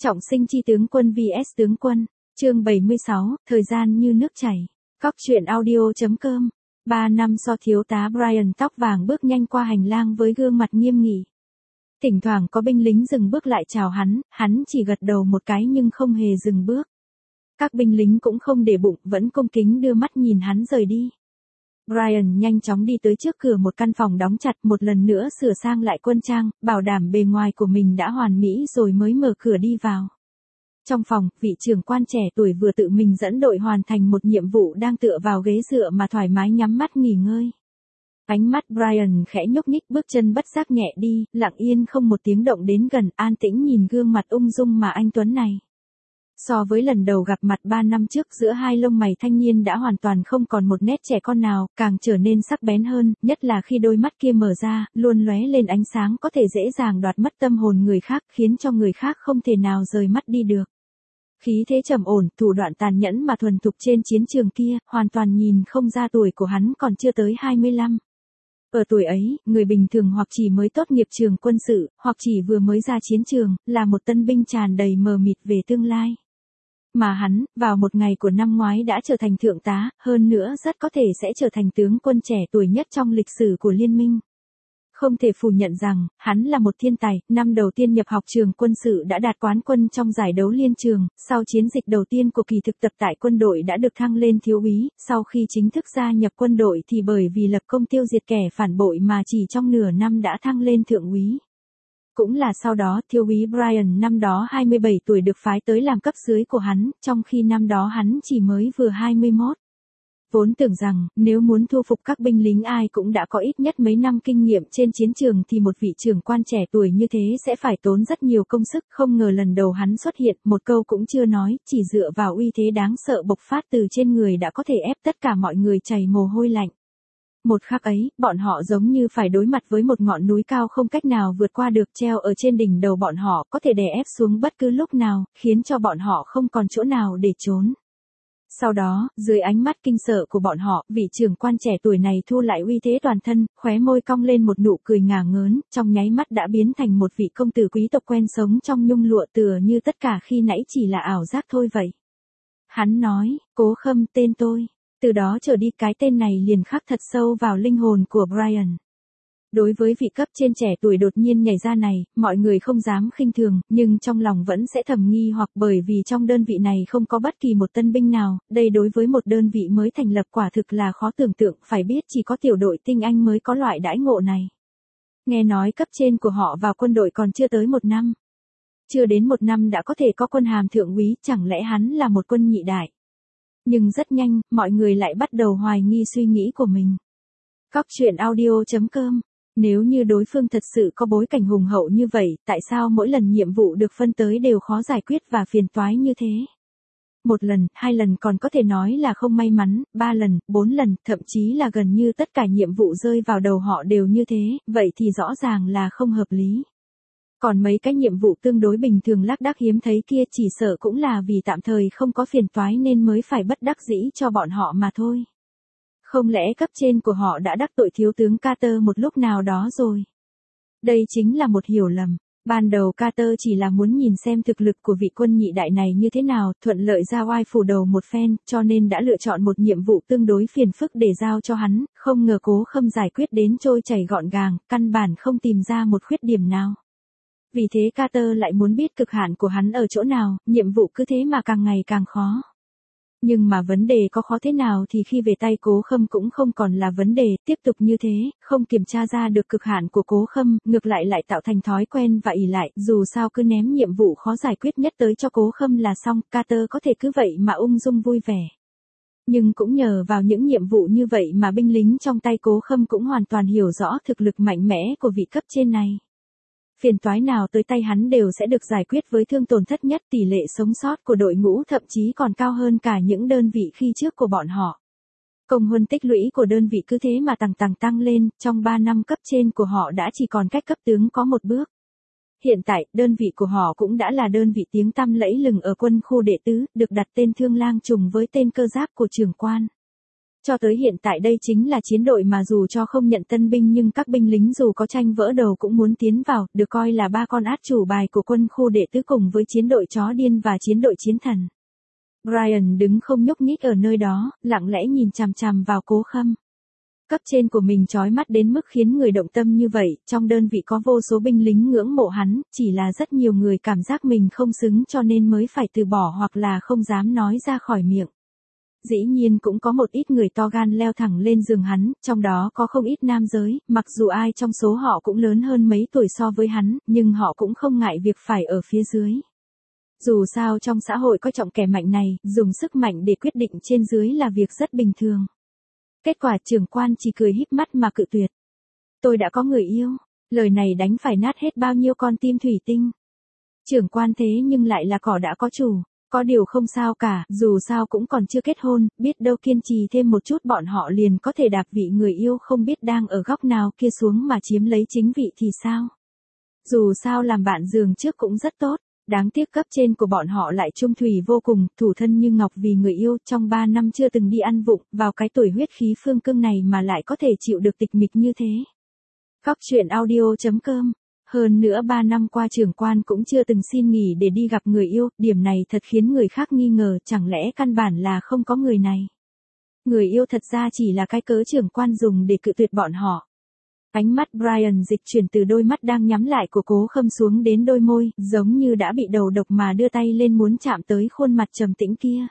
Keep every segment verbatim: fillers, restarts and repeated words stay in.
Trọng sinh chi tướng quân vs tướng quân, chương bảy mươi sáu, thời gian như nước chảy. Cóc truyện audio.com. Ba năm sau thiếu tá Brian tóc vàng bước nhanh qua hành lang với gương mặt nghiêm nghị. Thỉnh thoảng có binh lính dừng bước lại chào hắn, hắn chỉ gật đầu một cái nhưng không hề dừng bước. Các binh lính cũng không để bụng, vẫn cung kính đưa mắt nhìn hắn rời đi. Brian nhanh chóng đi tới trước cửa một căn phòng đóng chặt, một lần nữa sửa sang lại quân trang, bảo đảm bề ngoài của mình đã hoàn mỹ rồi mới mở cửa đi vào. Trong phòng, vị trưởng quan trẻ tuổi vừa tự mình dẫn đội hoàn thành một nhiệm vụ đang tựa vào ghế dựa mà thoải mái nhắm mắt nghỉ ngơi. Ánh mắt Brian khẽ nhúc nhích, bước chân bất giác nhẹ đi, lặng yên không một tiếng động đến gần, an tĩnh nhìn gương mặt ung dung mà anh tuấn này. So với lần đầu gặp mặt ba năm trước, giữa hai lông mày thanh niên đã hoàn toàn không còn một nét trẻ con nào, càng trở nên sắc bén hơn, nhất là khi đôi mắt kia mở ra, luôn lóe lên ánh sáng có thể dễ dàng đoạt mất tâm hồn người khác, khiến cho người khác không thể nào rời mắt đi được. Khí thế trầm ổn, thủ đoạn tàn nhẫn mà thuần thục trên chiến trường kia, hoàn toàn nhìn không ra tuổi của hắn còn chưa tới hai mươi lăm. Ở tuổi ấy, người bình thường hoặc chỉ mới tốt nghiệp trường quân sự, hoặc chỉ vừa mới ra chiến trường, là một tân binh tràn đầy mờ mịt về tương lai. Mà hắn, vào một ngày của năm ngoái đã trở thành thượng tá, hơn nữa rất có thể sẽ trở thành tướng quân trẻ tuổi nhất trong lịch sử của liên minh. Không thể phủ nhận rằng, hắn là một thiên tài, năm đầu tiên nhập học trường quân sự đã đạt quán quân trong giải đấu liên trường, sau chiến dịch đầu tiên của kỳ thực tập tại quân đội đã được thăng lên thiếu úy, sau khi chính thức gia nhập quân đội thì bởi vì lập công tiêu diệt kẻ phản bội mà chỉ trong nửa năm đã thăng lên thượng úy. Cũng là sau đó, thiếu úy Brian năm đó hai mươi bảy tuổi được phái tới làm cấp dưới của hắn, trong khi năm đó hắn chỉ mới vừa hai mươi mốt. Vốn tưởng rằng, nếu muốn thu phục các binh lính ai cũng đã có ít nhất mấy năm kinh nghiệm trên chiến trường thì một vị trưởng quan trẻ tuổi như thế sẽ phải tốn rất nhiều công sức, không ngờ lần đầu hắn xuất hiện, một câu cũng chưa nói, chỉ dựa vào uy thế đáng sợ bộc phát từ trên người đã có thể ép tất cả mọi người chảy mồ hôi lạnh. Một khắc ấy, bọn họ giống như phải đối mặt với một ngọn núi cao không cách nào vượt qua được, treo ở trên đỉnh đầu bọn họ có thể đè ép xuống bất cứ lúc nào, khiến cho bọn họ không còn chỗ nào để trốn. Sau đó, dưới ánh mắt kinh sợ của bọn họ, vị trưởng quan trẻ tuổi này thu lại uy thế toàn thân, khóe môi cong lên một nụ cười ngả ngớn, trong nháy mắt đã biến thành một vị công tử quý tộc quen sống trong nhung lụa, tựa như tất cả khi nãy chỉ là ảo giác thôi vậy. Hắn nói, Cố Khâm tên tôi. Từ đó trở đi cái tên này liền khắc thật sâu vào linh hồn của Brian. Đối với vị cấp trên trẻ tuổi đột nhiên nhảy ra này, mọi người không dám khinh thường, nhưng trong lòng vẫn sẽ thầm nghi hoặc, bởi vì trong đơn vị này không có bất kỳ một tân binh nào, đây đối với một đơn vị mới thành lập quả thực là khó tưởng tượng, phải biết chỉ có tiểu đội tinh anh mới có loại đãi ngộ này. Nghe nói cấp trên của họ vào quân đội còn chưa tới một năm. Chưa đến một năm đã có thể có quân hàm thượng úy, chẳng lẽ hắn là một quân nhị đại? Nhưng rất nhanh, mọi người lại bắt đầu hoài nghi suy nghĩ của mình. Cóc truyện audio.com. Nếu như đối phương thật sự có bối cảnh hùng hậu như vậy, tại sao mỗi lần nhiệm vụ được phân tới đều khó giải quyết và phiền toái như thế? Một lần, hai lần còn có thể nói là không may mắn, ba lần, bốn lần, thậm chí là gần như tất cả nhiệm vụ rơi vào đầu họ đều như thế, vậy thì rõ ràng là không hợp lý. Còn mấy cái nhiệm vụ tương đối bình thường lác đác hiếm thấy kia chỉ sợ cũng là vì tạm thời không có phiền toái nên mới phải bất đắc dĩ cho bọn họ mà thôi. Không lẽ cấp trên của họ đã đắc tội thiếu tướng Carter một lúc nào đó rồi? Đây chính là một hiểu lầm. Ban đầu Carter chỉ là muốn nhìn xem thực lực của vị quân nhị đại này như thế nào, thuận lợi ra oai phủ đầu một phen, cho nên đã lựa chọn một nhiệm vụ tương đối phiền phức để giao cho hắn, không ngờ Cố Khâm giải quyết đến trôi chảy gọn gàng, căn bản không tìm ra một khuyết điểm nào. Vì thế Carter lại muốn biết cực hạn của hắn ở chỗ nào, nhiệm vụ cứ thế mà càng ngày càng khó. Nhưng mà vấn đề có khó thế nào thì khi về tay Cố Khâm cũng không còn là vấn đề, tiếp tục như thế, không kiểm tra ra được cực hạn của Cố Khâm, ngược lại lại tạo thành thói quen và ỷ lại, dù sao cứ ném nhiệm vụ khó giải quyết nhất tới cho Cố Khâm là xong, Carter có thể cứ vậy mà ung dung vui vẻ. Nhưng cũng nhờ vào những nhiệm vụ như vậy mà binh lính trong tay Cố Khâm cũng hoàn toàn hiểu rõ thực lực mạnh mẽ của vị cấp trên này. Phiền toái nào tới tay hắn đều sẽ được giải quyết với thương tổn thấp nhất, tỷ lệ sống sót của đội ngũ thậm chí còn cao hơn cả những đơn vị khi trước của bọn họ. Công huân tích lũy của đơn vị cứ thế mà tằng tằng tăng lên, trong ba năm cấp trên của họ đã chỉ còn cách cấp tướng có một bước. Hiện tại, đơn vị của họ cũng đã là đơn vị tiếng tăm lẫy lừng ở quân khu đệ tứ, được đặt tên Thương Lang trùng với tên cơ giáp của trưởng quan. Cho tới hiện tại đây chính là chiến đội mà dù cho không nhận tân binh nhưng các binh lính dù có tranh vỡ đầu cũng muốn tiến vào, được coi là ba con át chủ bài của quân khu đệ tứ cùng với chiến đội chó điên và chiến đội chiến thần. Brian đứng không nhúc nhích ở nơi đó, lặng lẽ nhìn chằm chằm vào Cố Khâm. Cấp trên của mình chói mắt đến mức khiến người động tâm như vậy, trong đơn vị có vô số binh lính ngưỡng mộ hắn, chỉ là rất nhiều người cảm giác mình không xứng cho nên mới phải từ bỏ hoặc là không dám nói ra khỏi miệng. Dĩ nhiên cũng có một ít người to gan leo thẳng lên giường hắn, trong đó có không ít nam giới, mặc dù ai trong số họ cũng lớn hơn mấy tuổi so với hắn, nhưng họ cũng không ngại việc phải ở phía dưới. Dù sao trong xã hội có trọng kẻ mạnh này, dùng sức mạnh để quyết định trên dưới là việc rất bình thường. Kết quả trưởng quan chỉ cười híp mắt mà cự tuyệt. Tôi đã có người yêu, lời này đánh phải nát hết bao nhiêu con tim thủy tinh. Trưởng quan thế nhưng lại là cỏ đã có chủ, có điều không sao cả, dù sao cũng còn chưa kết hôn, biết đâu kiên trì thêm một chút bọn họ liền có thể đạp vị người yêu không biết đang ở góc nào kia xuống mà chiếm lấy chính vị thì sao. Dù sao làm bạn giường trước cũng rất tốt. Đáng tiếc cấp trên của bọn họ lại trung thủy vô cùng, thủ thân như ngọc vì người yêu, trong ba năm chưa từng đi ăn vụng, vào cái tuổi huyết khí phương cương này mà lại có thể chịu được tịch mịch như thế. Cóc truyện audio chấm com. Hơn nữa ba năm qua trưởng quan cũng chưa từng xin nghỉ để đi gặp người yêu, điểm này thật khiến người khác nghi ngờ, chẳng lẽ căn bản là không có người này. Người yêu thật ra chỉ là cái cớ trưởng quan dùng để cự tuyệt bọn họ. Ánh mắt Brian dịch chuyển từ đôi mắt đang nhắm lại của Cố Khâm xuống đến đôi môi, giống như đã bị đầu độc mà đưa tay lên muốn chạm tới khuôn mặt trầm tĩnh kia.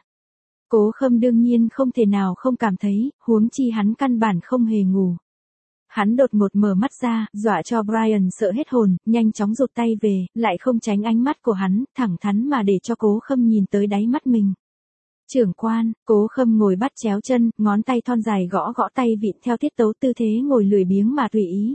Cố Khâm đương nhiên không thể nào không cảm thấy, huống chi hắn căn bản không hề ngủ. Hắn đột ngột mở mắt ra, dọa cho Brian sợ hết hồn, nhanh chóng rụt tay về, lại không tránh ánh mắt của hắn, thẳng thắn mà để cho Cố Khâm nhìn tới đáy mắt mình. Trưởng quan, Cố Khâm ngồi bắt chéo chân, ngón tay thon dài gõ gõ tay vịn theo tiết tấu tư thế ngồi lười biếng mà tùy ý.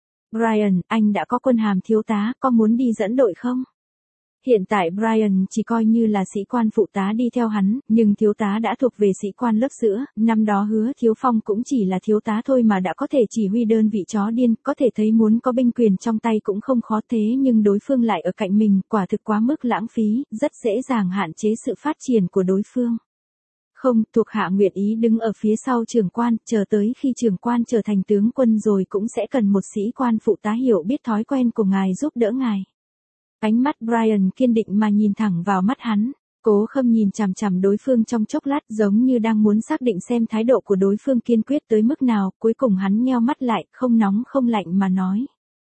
Brian, anh đã có quân hàm thiếu tá, có muốn đi dẫn đội không? Hiện tại Brian chỉ coi như là sĩ quan phụ tá đi theo hắn, nhưng thiếu tá đã thuộc về sĩ quan lớp giữa, năm đó Hứa Thiếu Phong cũng chỉ là thiếu tá thôi mà đã có thể chỉ huy đơn vị chó điên, có thể thấy muốn có binh quyền trong tay cũng không khó thế nhưng đối phương lại ở cạnh mình, quả thực quá mức lãng phí, rất dễ dàng hạn chế sự phát triển của đối phương. Không, thuộc hạ nguyện ý đứng ở phía sau trưởng quan, chờ tới khi trưởng quan trở thành tướng quân rồi cũng sẽ cần một sĩ quan phụ tá hiểu biết thói quen của ngài giúp đỡ ngài. Ánh mắt Brian kiên định mà nhìn thẳng vào mắt hắn, Cố Khâm nhìn chằm chằm đối phương trong chốc lát giống như đang muốn xác định xem thái độ của đối phương kiên quyết tới mức nào, cuối cùng hắn nheo mắt lại, không nóng không lạnh mà nói.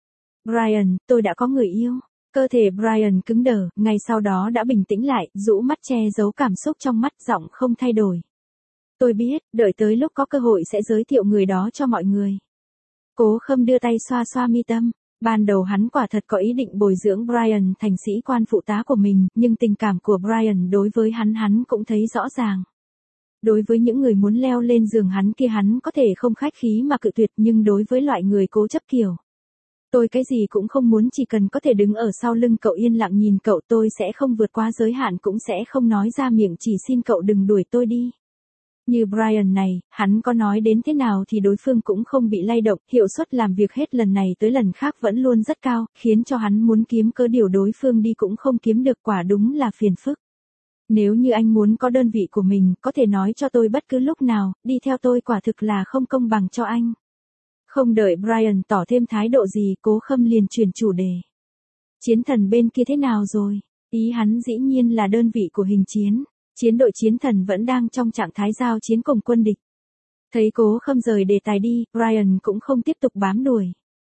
Brian, tôi đã có người yêu. Cơ thể Brian cứng đờ, ngay sau đó đã bình tĩnh lại, rũ mắt che giấu cảm xúc trong mắt, giọng không thay đổi. Tôi biết, đợi tới lúc có cơ hội sẽ giới thiệu người đó cho mọi người. Cố Khâm đưa tay xoa xoa mi tâm. Ban đầu hắn quả thật có ý định bồi dưỡng Brian thành sĩ quan phụ tá của mình, nhưng tình cảm của Brian đối với hắn hắn cũng thấy rõ ràng. Đối với những người muốn leo lên giường hắn kia hắn có thể không khách khí mà cự tuyệt, nhưng đối với loại người cố chấp kiểu. Tôi cái gì cũng không muốn, chỉ cần có thể đứng ở sau lưng cậu yên lặng nhìn cậu, tôi sẽ không vượt quá giới hạn, cũng sẽ không nói ra miệng, chỉ xin cậu đừng đuổi tôi đi. Như Brian này, hắn có nói đến thế nào thì đối phương cũng không bị lay động, hiệu suất làm việc hết lần này tới lần khác vẫn luôn rất cao, khiến cho hắn muốn kiếm cớ điều đối phương đi cũng không kiếm được, quả đúng là phiền phức. Nếu như anh muốn có đơn vị của mình, có thể nói cho tôi bất cứ lúc nào, đi theo tôi quả thực là không công bằng cho anh. Không đợi Brian tỏ thêm thái độ gì, Cố Khâm liền chuyển chủ đề. Chiến thần bên kia thế nào rồi? Ý hắn dĩ nhiên là đơn vị của hình chiến. Chiến đội chiến thần vẫn đang trong trạng thái giao chiến cùng quân địch. Thấy Cố Khâm rời đề tài đi, Brian cũng không tiếp tục bám đuổi.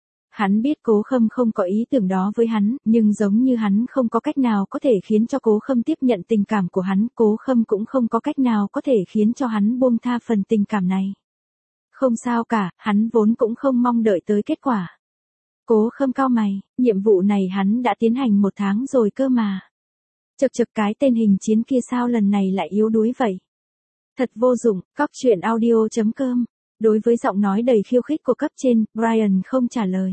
Hắn biết Cố Khâm không có ý tưởng đó với hắn, nhưng giống như hắn không có cách nào có thể khiến cho Cố Khâm tiếp nhận tình cảm của hắn, Cố Khâm cũng không có cách nào có thể khiến cho hắn buông tha phần tình cảm này. Không sao cả, hắn vốn cũng không mong đợi tới kết quả. Cố Khâm cau mày, nhiệm vụ này hắn đã tiến hành một tháng rồi cơ mà. Chật chật, cái tên hình chiến kia sao lần này lại yếu đuối vậy? Thật vô dụng. Cóc truyện audio chấm com. Đối với giọng nói đầy khiêu khích của cấp trên, Brian không trả lời.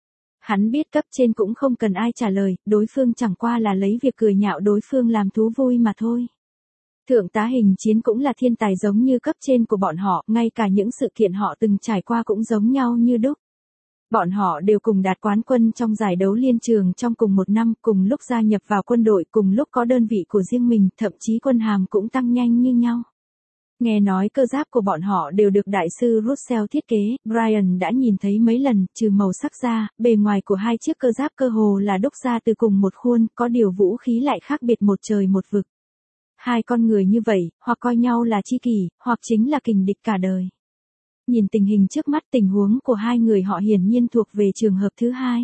Hắn biết cấp trên cũng không cần ai trả lời, đối phương chẳng qua là lấy việc cười nhạo đối phương làm thú vui mà thôi. Thượng tá hình chiến cũng là thiên tài giống như cấp trên của bọn họ, ngay cả những sự kiện họ từng trải qua cũng giống nhau như đúc. Bọn họ đều cùng đạt quán quân trong giải đấu liên trường trong cùng một năm, cùng lúc gia nhập vào quân đội, cùng lúc có đơn vị của riêng mình, thậm chí quân hàm cũng tăng nhanh như nhau. Nghe nói cơ giáp của bọn họ đều được đại sư Russell thiết kế, Brian đã nhìn thấy mấy lần, trừ màu sắc ra, bề ngoài của hai chiếc cơ giáp cơ hồ là đúc ra từ cùng một khuôn, có điều vũ khí lại khác biệt một trời một vực. Hai con người như vậy, hoặc coi nhau là tri kỷ, hoặc chính là kình địch cả đời. Nhìn tình hình trước mắt, tình huống của hai người họ hiển nhiên thuộc về trường hợp thứ hai.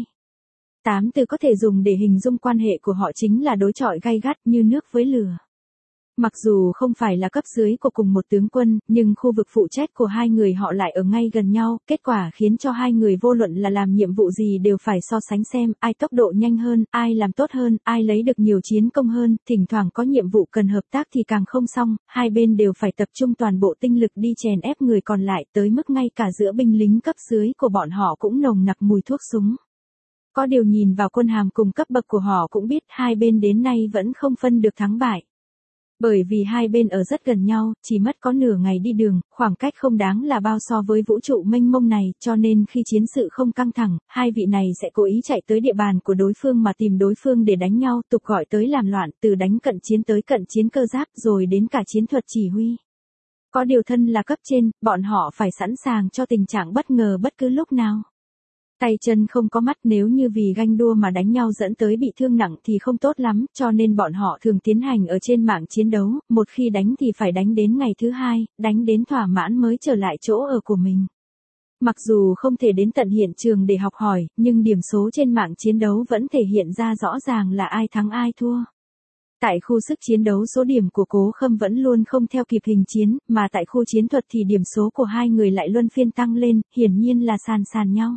Tám từ có thể dùng để hình dung quan hệ của họ chính là đối chọi gay gắt như nước với lửa. Mặc dù không phải là cấp dưới của cùng một tướng quân, nhưng khu vực phụ trách của hai người họ lại ở ngay gần nhau, kết quả khiến cho hai người vô luận là làm nhiệm vụ gì đều phải so sánh xem ai tốc độ nhanh hơn, ai làm tốt hơn, ai lấy được nhiều chiến công hơn, thỉnh thoảng có nhiệm vụ cần hợp tác thì càng không xong, hai bên đều phải tập trung toàn bộ tinh lực đi chèn ép người còn lại, tới mức ngay cả giữa binh lính cấp dưới của bọn họ cũng nồng nặc mùi thuốc súng. Có điều nhìn vào quân hàm cùng cấp bậc của họ cũng biết hai bên đến nay vẫn không phân được thắng bại. Bởi vì hai bên ở rất gần nhau, chỉ mất có nửa ngày đi đường, khoảng cách không đáng là bao so với vũ trụ mênh mông này, cho nên khi chiến sự không căng thẳng, hai vị này sẽ cố ý chạy tới địa bàn của đối phương mà tìm đối phương để đánh nhau, tục gọi tới làm loạn, từ đánh cận chiến tới cận chiến cơ giáp, rồi đến cả chiến thuật chỉ huy. Có điều thân là cấp trên, bọn họ phải sẵn sàng cho tình trạng bất ngờ bất cứ lúc nào. Tay chân không có mắt, nếu như vì ganh đua mà đánh nhau dẫn tới bị thương nặng thì không tốt lắm, cho nên bọn họ thường tiến hành ở trên mạng chiến đấu, một khi đánh thì phải đánh đến ngày thứ hai, đánh đến thỏa mãn mới trở lại chỗ ở của mình. Mặc dù không thể đến tận hiện trường để học hỏi, nhưng điểm số trên mạng chiến đấu vẫn thể hiện ra rõ ràng là ai thắng ai thua. Tại khu sức chiến đấu số điểm của Cố Khâm vẫn luôn không theo kịp hình chiến, mà tại khu chiến thuật thì điểm số của hai người lại luân phiên tăng lên, hiển nhiên là sàn sàn nhau.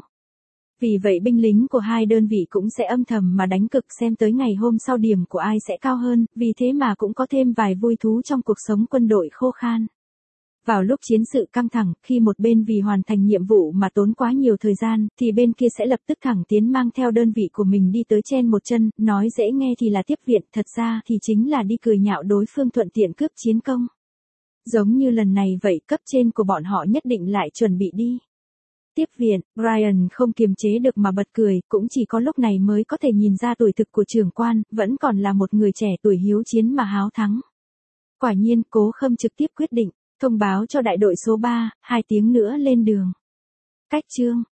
Vì vậy binh lính của hai đơn vị cũng sẽ âm thầm mà đánh cực xem tới ngày hôm sau điểm của ai sẽ cao hơn, vì thế mà cũng có thêm vài vui thú trong cuộc sống quân đội khô khan. Vào lúc chiến sự căng thẳng, khi một bên vì hoàn thành nhiệm vụ mà tốn quá nhiều thời gian, thì bên kia sẽ lập tức thẳng tiến mang theo đơn vị của mình đi tới chen một chân, nói dễ nghe thì là tiếp viện, thật ra thì chính là đi cười nhạo đối phương thuận tiện cướp chiến công. Giống như lần này vậy, cấp trên của bọn họ nhất định lại chuẩn bị đi tiếp viện, Brian không kiềm chế được mà bật cười, cũng chỉ có lúc này mới có thể nhìn ra tuổi thực của trưởng quan, vẫn còn là một người trẻ tuổi hiếu chiến mà háo thắng. Quả nhiên, Cố Khâm trực tiếp quyết định, thông báo cho đại đội số ba, hai tiếng nữa lên đường. Cách chương